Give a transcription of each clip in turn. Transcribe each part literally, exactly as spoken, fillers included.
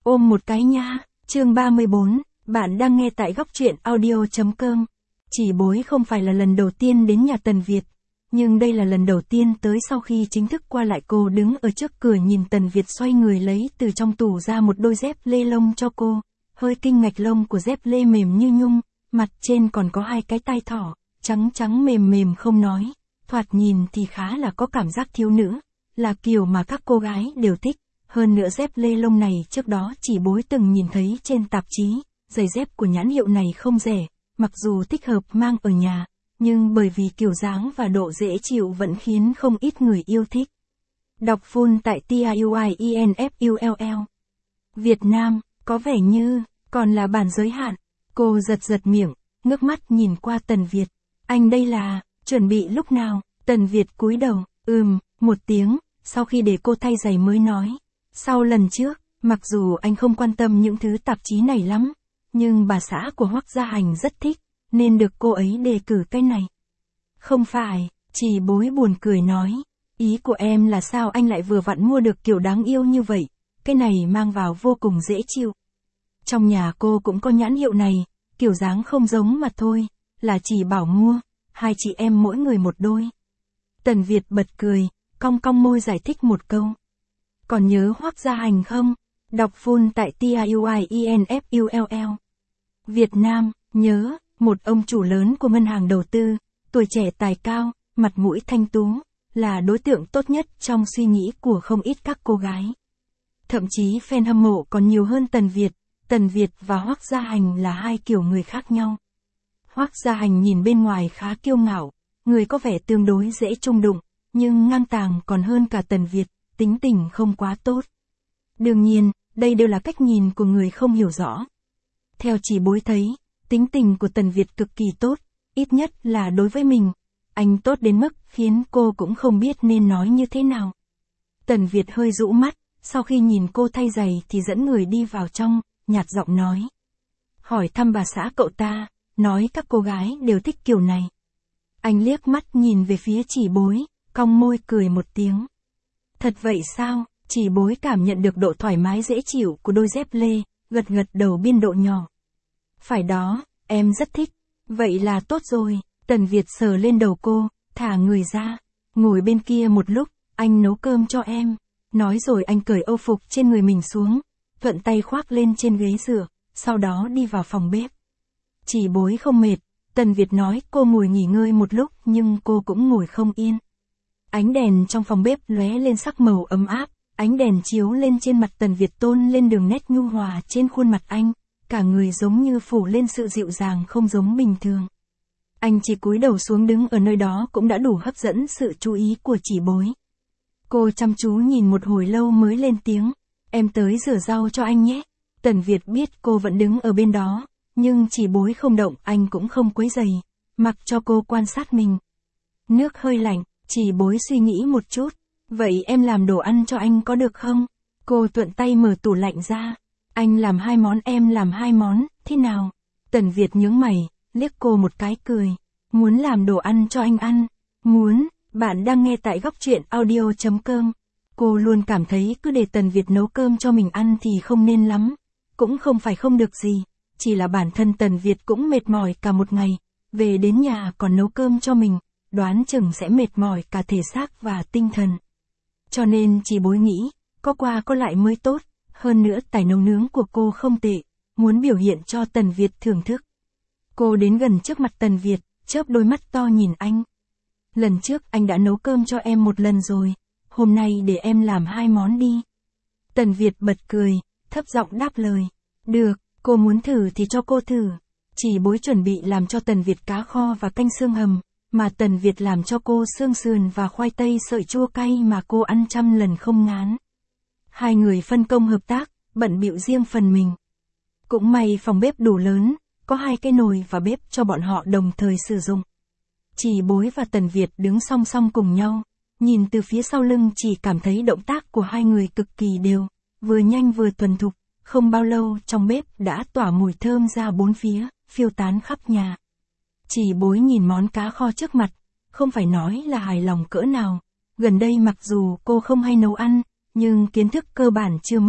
Ôm một cái nha, chương ba mươi bốn, bạn đang nghe tại góc truyện audio.com. Chỉ bối không phải là lần đầu tiên đến nhà Tần Việt, nhưng đây là lần đầu tiên tới sau khi chính thức qua lại. Cô đứng ở trước cửa nhìn Tần Việt xoay người lấy từ trong tủ ra một đôi dép lê lông cho cô, hơi kinh ngạch lông của dép lê mềm như nhung, mặt trên còn có hai cái tai thỏ, trắng trắng mềm mềm không nói, thoạt nhìn thì khá là có cảm giác thiếu nữ, là kiểu mà các cô gái đều thích. Hơn nữa dép lê lông này trước đó chỉ bối từng nhìn thấy trên tạp chí, giày dép của nhãn hiệu này không rẻ, mặc dù thích hợp mang ở nhà, nhưng bởi vì kiểu dáng và độ dễ chịu vẫn khiến không ít người yêu thích. Đọc full tại TIUIENFULL. Việt Nam, có vẻ như, còn là bản giới hạn. Cô giật giật miệng, ngước mắt nhìn qua Tần Việt. Anh đây là, chuẩn bị lúc nào? Tần Việt cúi đầu, ừm, một tiếng, sau khi để cô thay giày mới nói. Sau lần trước, mặc dù anh không quan tâm những thứ tạp chí này lắm, nhưng bà xã của Hoắc Gia Hành rất thích, nên được cô ấy đề cử cái này. Không phải, chỉ bối buồn cười nói, ý của em là sao anh lại vừa vặn mua được kiểu đáng yêu như vậy, cái này mang vào vô cùng dễ chịu. Trong nhà cô cũng có nhãn hiệu này, kiểu dáng không giống mà thôi, là chỉ bảo mua, hai chị em mỗi người một đôi. Tần Việt bật cười, cong cong môi giải thích một câu. Còn nhớ Hoắc Gia Hành không? Đọc full tại TIUIENFULL. Việt Nam, nhớ, một ông chủ lớn của ngân hàng đầu tư, tuổi trẻ tài cao, mặt mũi thanh tú, là đối tượng tốt nhất trong suy nghĩ của không ít các cô gái. Thậm chí fan hâm mộ còn nhiều hơn Tần Việt, Tần Việt và Hoắc Gia Hành là hai kiểu người khác nhau. Hoắc Gia Hành nhìn bên ngoài khá kiêu ngạo, người có vẻ tương đối dễ chung đụng, nhưng ngang tàng còn hơn cả Tần Việt, tính tình không quá tốt. Đương nhiên, đây đều là cách nhìn của người không hiểu rõ. Theo chỉ bối thấy, tính tình của Tần Việt cực kỳ tốt, ít nhất là đối với mình. Anh tốt đến mức khiến cô cũng không biết nên nói như thế nào. Tần Việt hơi rũ mắt, sau khi nhìn cô thay giày thì dẫn người đi vào trong, nhạt giọng nói. Hỏi thăm bà xã cậu ta, nói các cô gái đều thích kiểu này. Anh liếc mắt nhìn về phía chỉ bối, cong môi cười một tiếng. Thật vậy sao? Chỉ bối cảm nhận được độ thoải mái dễ chịu của đôi dép lê, gật gật đầu biên độ nhỏ. Phải đó, em rất thích. Vậy là tốt rồi. Tần Việt sờ lên đầu cô, thả người ra. Ngồi bên kia một lúc, anh nấu cơm cho em. Nói rồi anh cởi âu phục trên người mình xuống, thuận tay khoác lên trên ghế rửa, sau đó đi vào phòng bếp. Chỉ bối không mệt, Tần Việt nói cô ngồi nghỉ ngơi một lúc nhưng cô cũng ngồi không yên. Ánh đèn trong phòng bếp lóe lên sắc màu ấm áp, ánh đèn chiếu lên trên mặt Tần Việt tôn lên đường nét nhu hòa trên khuôn mặt anh, cả người giống như phủ lên sự dịu dàng không giống bình thường. Anh chỉ cúi đầu xuống đứng ở nơi đó cũng đã đủ hấp dẫn sự chú ý của chỉ bối. Cô chăm chú nhìn một hồi lâu mới lên tiếng, em tới rửa rau cho anh nhé. Tần Việt biết cô vẫn đứng ở bên đó, nhưng chỉ bối không động anh cũng không quấy rầy, mặc cho cô quan sát mình. Nước hơi lạnh. Chỉ bối suy nghĩ một chút, vậy em làm đồ ăn cho anh có được không? Cô thuận tay mở tủ lạnh ra, anh làm hai món em làm hai món, thế nào? Tần Việt nhướng mày, liếc cô một cái cười, muốn làm đồ ăn cho anh ăn, muốn, bạn đang nghe tại góc truyện audio.com. Cô luôn cảm thấy cứ để Tần Việt nấu cơm cho mình ăn thì không nên lắm, cũng không phải không được gì, chỉ là bản thân Tần Việt cũng mệt mỏi cả một ngày, về đến nhà còn nấu cơm cho mình. Đoán chừng sẽ mệt mỏi cả thể xác và tinh thần. Cho nên chỉ bối nghĩ, có qua có lại mới tốt, hơn nữa tài nấu nướng của cô không tệ, muốn biểu hiện cho Tần Việt thưởng thức. Cô đến gần trước mặt Tần Việt, chớp đôi mắt to nhìn anh. Lần trước anh đã nấu cơm cho em một lần rồi, hôm nay để em làm hai món đi. Tần Việt bật cười, thấp giọng đáp lời. Được, cô muốn thử thì cho cô thử. Chỉ bối chuẩn bị làm cho Tần Việt cá kho và canh xương hầm, mà Tần Việt làm cho cô xương sườn và khoai tây sợi chua cay mà cô ăn trăm lần không ngán. Hai người phân công hợp tác, bận bịu riêng phần mình. Cũng may phòng bếp đủ lớn, có hai cái nồi và bếp cho bọn họ đồng thời sử dụng. Chỉ bối và Tần Việt đứng song song cùng nhau, nhìn từ phía sau lưng chỉ cảm thấy động tác của hai người cực kỳ đều, vừa nhanh vừa thuần thục, không bao lâu trong bếp đã tỏa mùi thơm ra bốn phía, phiêu tán khắp nhà. Chỉ bối nhìn món cá kho trước mặt, không phải nói là hài lòng cỡ nào, gần đây mặc dù cô không hay nấu ăn, nhưng kiến thức cơ bản chưa mất,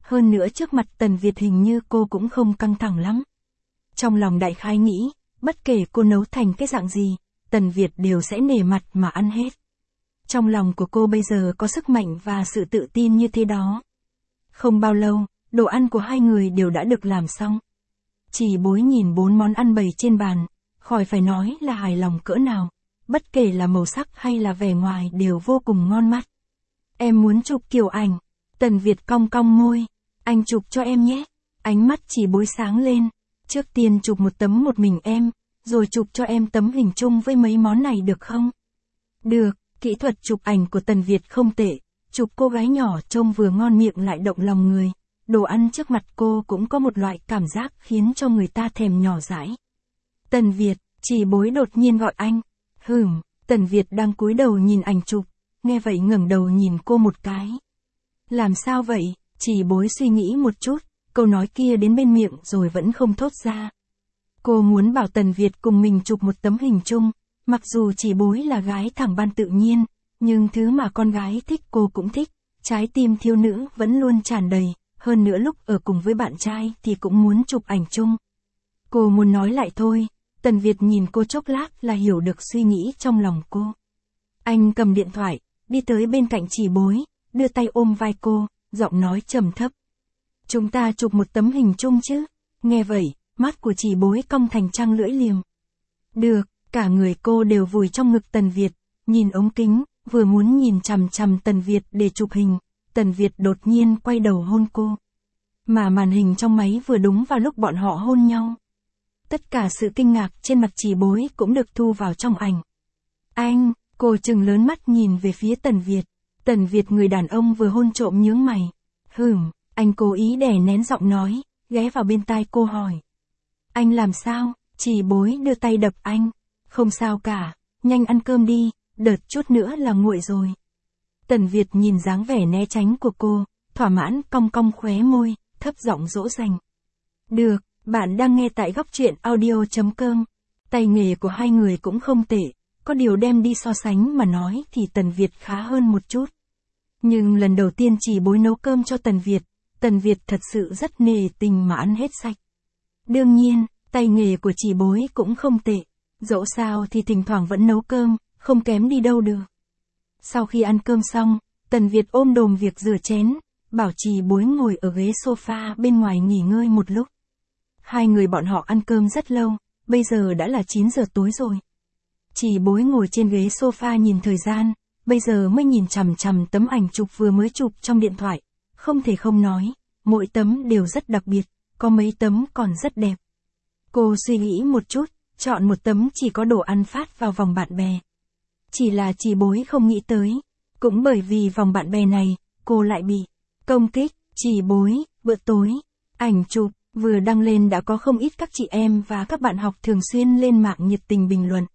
hơn nữa trước mặt Tần Việt hình như cô cũng không căng thẳng lắm. Trong lòng đại khái nghĩ, bất kể cô nấu thành cái dạng gì, Tần Việt đều sẽ nể mặt mà ăn hết. Trong lòng của cô bây giờ có sức mạnh và sự tự tin như thế đó. Không bao lâu, đồ ăn của hai người đều đã được làm xong. Chỉ Bối nhìn bốn món ăn bày trên bàn, khỏi phải nói là hài lòng cỡ nào, bất kể là màu sắc hay là vẻ ngoài đều vô cùng ngon mắt. Em muốn chụp kiểu ảnh. Tần Việt cong cong môi, anh chụp cho em nhé. Ánh mắt Chỉ Bối sáng lên, trước tiên chụp một tấm một mình em, rồi chụp cho em tấm hình chung với mấy món này được không? Được, kỹ thuật chụp ảnh của Tần Việt không tệ, chụp cô gái nhỏ trông vừa ngon miệng lại động lòng người. Đồ ăn trước mặt cô cũng có một loại cảm giác khiến cho người ta thèm nhỏ dãi. Tần Việt, Chỉ Bối đột nhiên gọi anh. Hửm, Tần Việt đang cúi đầu nhìn ảnh chụp, nghe vậy ngẩng đầu nhìn cô một cái. Làm sao vậy? Chỉ Bối suy nghĩ một chút, câu nói kia đến bên miệng rồi vẫn không thốt ra. Cô muốn bảo Tần Việt cùng mình chụp một tấm hình chung, mặc dù Chỉ Bối là gái thẳng ban tự nhiên, nhưng thứ mà con gái thích cô cũng thích, trái tim thiếu nữ vẫn luôn tràn đầy, hơn nữa lúc ở cùng với bạn trai thì cũng muốn chụp ảnh chung. Cô muốn nói lại thôi, Tần Việt nhìn cô chốc lát là hiểu được suy nghĩ trong lòng cô. Anh cầm điện thoại, đi tới bên cạnh Chỉ Bối, đưa tay ôm vai cô, giọng nói trầm thấp. Chúng ta chụp một tấm hình chung chứ? Nghe vậy, mắt của Chỉ Bối cong thành trăng lưỡi liềm. Được, cả người cô đều vùi trong ngực Tần Việt, nhìn ống kính, vừa muốn nhìn chằm chằm Tần Việt để chụp hình, Tần Việt đột nhiên quay đầu hôn cô. Mà màn hình trong máy vừa đúng vào lúc bọn họ hôn nhau. Tất cả sự kinh ngạc trên mặt Chỉ Bối cũng được thu vào trong ảnh. Anh, cô trừng lớn mắt nhìn về phía Tần Việt. Tần Việt người đàn ông vừa hôn trộm nhướng mày. Hửm, anh cố ý đè nén giọng nói, ghé vào bên tai cô hỏi. Anh làm sao? Chỉ Bối đưa tay đập anh. Không sao cả, nhanh ăn cơm đi, đợt chút nữa là nguội rồi. Tần Việt nhìn dáng vẻ né tránh của cô, thỏa mãn cong cong khóe môi, thấp giọng dỗ dành. Được, bạn đang nghe tại góc truyện audio chấm com. Tay nghề của hai người cũng không tệ, có điều đem đi so sánh mà nói thì Tần Việt khá hơn một chút. Nhưng lần đầu tiên Chỉ Bối nấu cơm cho Tần Việt, Tần Việt thật sự rất nể tình mà ăn hết sạch. Đương nhiên, tay nghề của Chỉ Bối cũng không tệ, dẫu sao thì thỉnh thoảng vẫn nấu cơm, không kém đi đâu được. Sau khi ăn cơm xong, Tần Việt ôm đồm việc rửa chén, bảo Chỉ Bối ngồi ở ghế sofa bên ngoài nghỉ ngơi một lúc. Hai người bọn họ ăn cơm rất lâu, bây giờ đã là chín giờ tối rồi. Chỉ Bối ngồi trên ghế sofa nhìn thời gian, bây giờ mới nhìn chằm chằm tấm ảnh chụp vừa mới chụp trong điện thoại. Không thể không nói, mỗi tấm đều rất đặc biệt, có mấy tấm còn rất đẹp. Cô suy nghĩ một chút, chọn một tấm chỉ có đồ ăn phát vào vòng bạn bè. Chỉ là Chỉ Bối không nghĩ tới, cũng bởi vì vòng bạn bè này, cô lại bị công kích. Chỉ Bối, bữa tối, ảnh chụp, vừa đăng lên đã có không ít các chị em và các bạn học thường xuyên lên mạng nhiệt tình bình luận.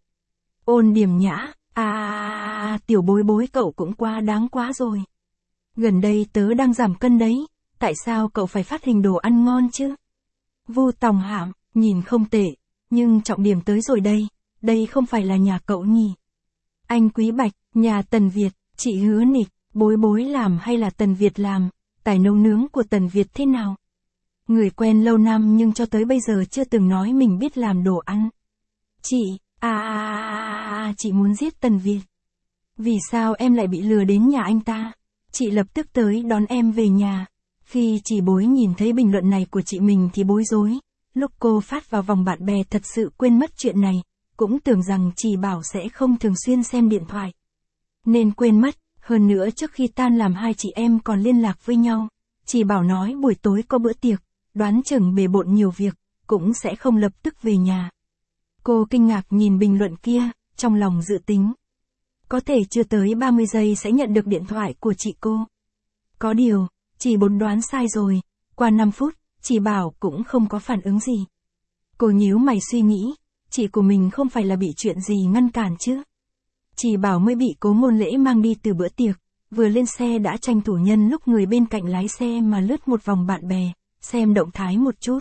Ôn Điềm Nhã, à, à, à tiểu Bối Bối cậu cũng quá đáng quá rồi. Gần đây tớ đang giảm cân đấy, tại sao cậu phải phát hình đồ ăn ngon chứ? Vu Tòng Hạm, nhìn không tệ, nhưng trọng điểm tới rồi đây, đây không phải là nhà cậu nhỉ? Anh Quý Bạch, nhà Tần Việt, chị Hứa Nịch, Bối Bối làm hay là Tần Việt làm, tài nấu nướng của Tần Việt thế nào? Người quen lâu năm nhưng cho tới bây giờ chưa từng nói mình biết làm đồ ăn. Chị, à, à, à, à chị muốn giết Tần Việt. Vì sao em lại bị lừa đến nhà anh ta? Chị lập tức tới đón em về nhà. Khi Chỉ Bối nhìn thấy bình luận này của chị mình thì bối rối. Lúc cô phát vào vòng bạn bè thật sự quên mất chuyện này, cũng tưởng rằng Chỉ Bảo sẽ không thường xuyên xem điện thoại. Nên quên mất, hơn nữa trước khi tan làm hai chị em còn liên lạc với nhau. Chỉ Bảo nói buổi tối có bữa tiệc, đoán chừng bề bộn nhiều việc, cũng sẽ không lập tức về nhà. Cô kinh ngạc nhìn bình luận kia, trong lòng dự tính. Có thể chưa tới ba mươi giây sẽ nhận được điện thoại của chị cô. Có điều, Chỉ Bốn đoán sai rồi, qua năm phút, Chỉ Bảo cũng không có phản ứng gì. Cô nhíu mày suy nghĩ, chị của mình không phải là bị chuyện gì ngăn cản chứ. Chỉ Bảo mới bị Cố Ngôn Lễ mang đi từ bữa tiệc, vừa lên xe đã tranh thủ nhân lúc người bên cạnh lái xe mà lướt một vòng bạn bè, xem động thái một chút.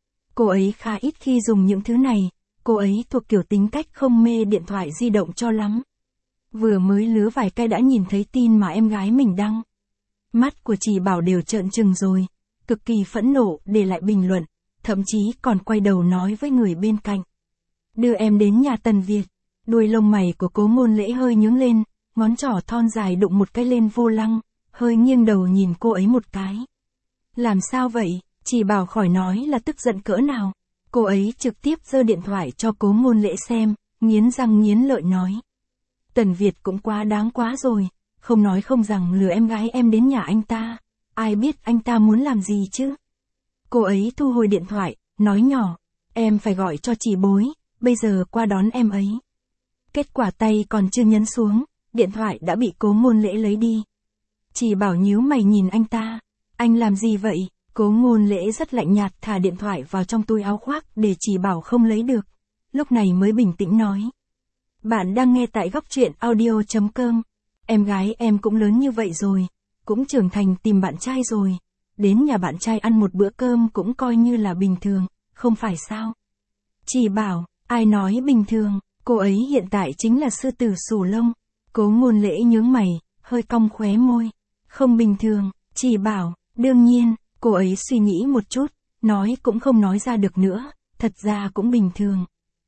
Cô ấy khá ít khi dùng những thứ này, cô ấy thuộc kiểu tính cách không mê điện thoại di động cho lắm. Vừa mới lứa vài cái đã nhìn thấy tin mà em gái mình đăng. Mắt của Chỉ Bảo đều trợn trừng rồi, cực kỳ phẫn nộ để lại bình luận, thậm chí còn quay đầu nói với người bên cạnh. Đưa em đến nhà Tần Việt. Đuôi lông mày của Cố Ngôn Lễ hơi nhướng lên, ngón trỏ thon dài đụng một cái lên vô lăng, hơi nghiêng đầu nhìn cô ấy một cái. Làm sao vậy? Chỉ bảo khỏi nói là tức giận cỡ nào. Cô ấy trực tiếp giơ điện thoại cho Cố Ngôn Lễ xem, nghiến răng nghiến lợi nói. Tần Việt cũng quá đáng quá rồi, không nói không rằng lừa em gái em đến nhà anh ta, ai biết anh ta muốn làm gì chứ. Cô ấy thu hồi điện thoại, nói nhỏ, em phải gọi cho chị Bối, bây giờ qua đón em ấy. Kết quả tay còn chưa nhấn xuống, điện thoại đã bị Cố Ngôn Lễ lấy đi. Chỉ bảo nhíu mày nhìn anh ta, anh làm gì vậy? Cố Ngôn Lễ rất lạnh nhạt thả điện thoại vào trong túi áo khoác để chỉ bảo không lấy được. Lúc này mới bình tĩnh nói. Bạn đang nghe tại góc truyện audio chấm com. Em gái em cũng lớn như vậy rồi, cũng trưởng thành tìm bạn trai rồi. Đến nhà bạn trai ăn một bữa cơm cũng coi như là bình thường, không phải sao? Chỉ bảo, ai nói bình thường, cô ấy hiện tại chính là sư tử xù lông. Cố Ngôn Lễ nhướng mày, hơi cong khóe môi. Không bình thường, chỉ bảo, đương nhiên, cô ấy suy nghĩ một chút, nói cũng không nói ra được nữa, thật ra cũng bình thường.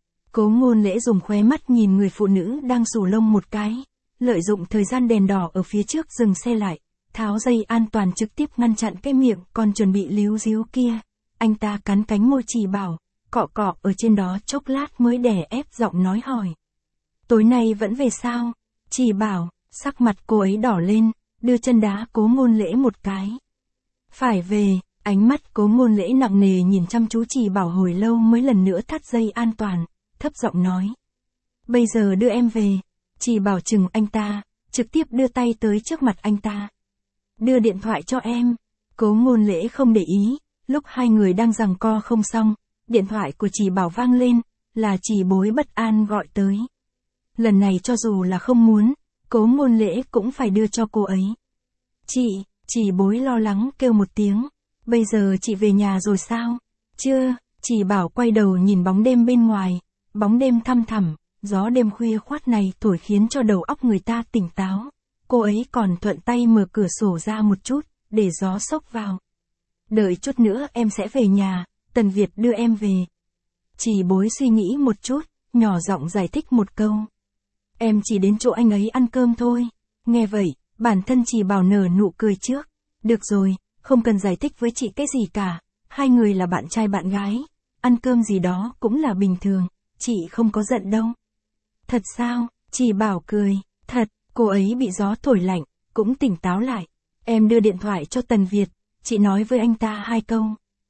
Cố Ngôn Lễ dùng khóe mắt nhìn người phụ nữ đang xù lông một cái, lợi dụng thời gian đèn đỏ ở phía trước dừng xe lại, tháo dây an toàn trực tiếp ngăn chặn cái miệng còn chuẩn bị líu díu kia. Anh ta cắn cánh môi chỉ bảo, cọ cọ ở trên đó chốc lát mới đè ép giọng nói hỏi. Tối nay vẫn về sao? Chỉ bảo, sắc mặt cô ấy đỏ lên, đưa chân đá Cố Ngôn Lễ một cái. Phải về, ánh mắt Cố Ngôn Lễ nặng nề nhìn chăm chú chỉ bảo hồi lâu mới lần nữa thắt dây an toàn, thấp giọng nói. Bây giờ đưa em về. Chỉ bảo chừng anh ta, trực tiếp đưa tay tới trước mặt anh ta. Đưa điện thoại cho em. Cố Ngôn Lễ không để ý, lúc hai người đang giằng co không xong, điện thoại của Chỉ Bảo vang lên, là Chỉ Bối bất an gọi tới. Lần này cho dù là không muốn, Cố Ngôn Lễ cũng phải đưa cho cô ấy. Chị, Chỉ Bối lo lắng kêu một tiếng, bây giờ chị về nhà rồi sao? Chưa, Chỉ Bảo quay đầu nhìn bóng đêm bên ngoài, bóng đêm thăm thẳm, gió đêm khuya khoát này thổi khiến cho đầu óc người ta tỉnh táo. Cô ấy còn thuận tay mở cửa sổ ra một chút, để gió xốc vào. Đợi chút nữa em sẽ về nhà, Tần Việt đưa em về. Chỉ Bối suy nghĩ một chút, nhỏ giọng giải thích một câu. Em chỉ đến chỗ anh ấy ăn cơm thôi. Nghe vậy, bản thân Chỉ Bảo nở nụ cười trước. Được rồi, không cần giải thích với chị cái gì cả. Hai người là bạn trai bạn gái. Ăn cơm gì đó cũng là bình thường. Chị không có giận đâu. Thật sao? Chỉ Bảo cười. Thật, cô ấy bị gió thổi lạnh, cũng tỉnh táo lại. Em đưa điện thoại cho Tần Việt, chị nói với anh ta hai câu.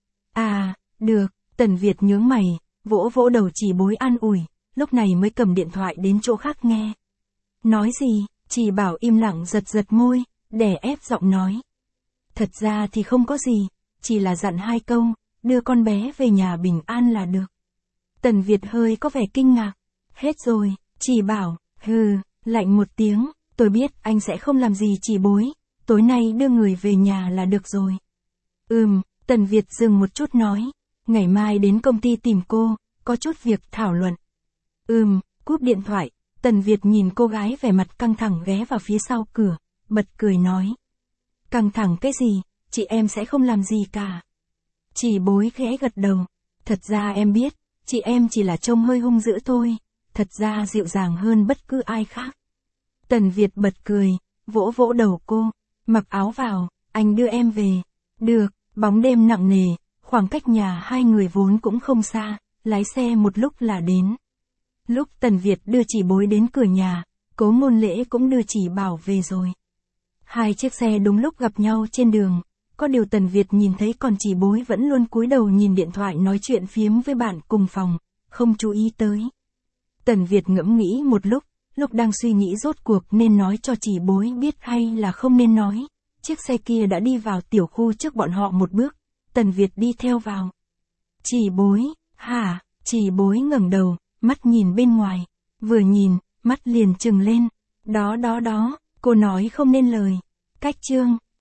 À, được, Tần Việt nhướng mày, vỗ vỗ đầu Chỉ Bối an ủi, lúc này mới cầm điện thoại đến chỗ khác nghe. Nói gì? Chỉ Bảo im lặng giật giật môi, đè ép giọng nói. Thật ra thì không có gì, chỉ là dặn hai câu, đưa con bé về nhà bình an là được. Tần Việt hơi có vẻ kinh ngạc. Hết rồi, Chỉ Bảo, hừ, lạnh một tiếng, tôi biết anh sẽ không làm gì Chỉ Bối, tối nay đưa người về nhà là được rồi. Ừm, Tần Việt dừng một chút nói, ngày mai đến công ty tìm cô, có chút việc thảo luận. Ừm, cúp điện thoại, Tần Việt nhìn cô gái vẻ mặt căng thẳng ghé vào phía sau cửa, bật cười nói. Căng thẳng cái gì, chị em sẽ không làm gì cả. Chỉ Bối khẽ gật đầu, thật ra em biết, chị em chỉ là trông hơi hung dữ thôi, thật ra dịu dàng hơn bất cứ ai khác. Tần Việt bật cười, vỗ vỗ đầu cô, mặc áo vào, anh đưa em về. Được, bóng đêm nặng nề, khoảng cách nhà hai người vốn cũng không xa, lái xe một lúc là đến. Lúc Tần Việt đưa Chỉ Bối đến cửa nhà, Cố Ngôn Lễ cũng đưa Chỉ Bảo về rồi. Hai chiếc xe đúng lúc gặp nhau trên đường, có điều Tần Việt nhìn thấy còn Chỉ Bối vẫn luôn cúi đầu nhìn điện thoại nói chuyện phiếm với bạn cùng phòng, không chú ý tới. Tần Việt ngẫm nghĩ một lúc, lúc đang suy nghĩ rốt cuộc nên nói cho Chỉ Bối biết hay là không nên nói. Chiếc xe kia đã đi vào tiểu khu trước bọn họ một bước, Tần Việt đi theo vào. Chỉ Bối, hả? Chỉ Bối ngẩng đầu, mắt nhìn bên ngoài, vừa nhìn, mắt liền trừng lên. Đó đó đó, cô nói không nên lời. Cách chương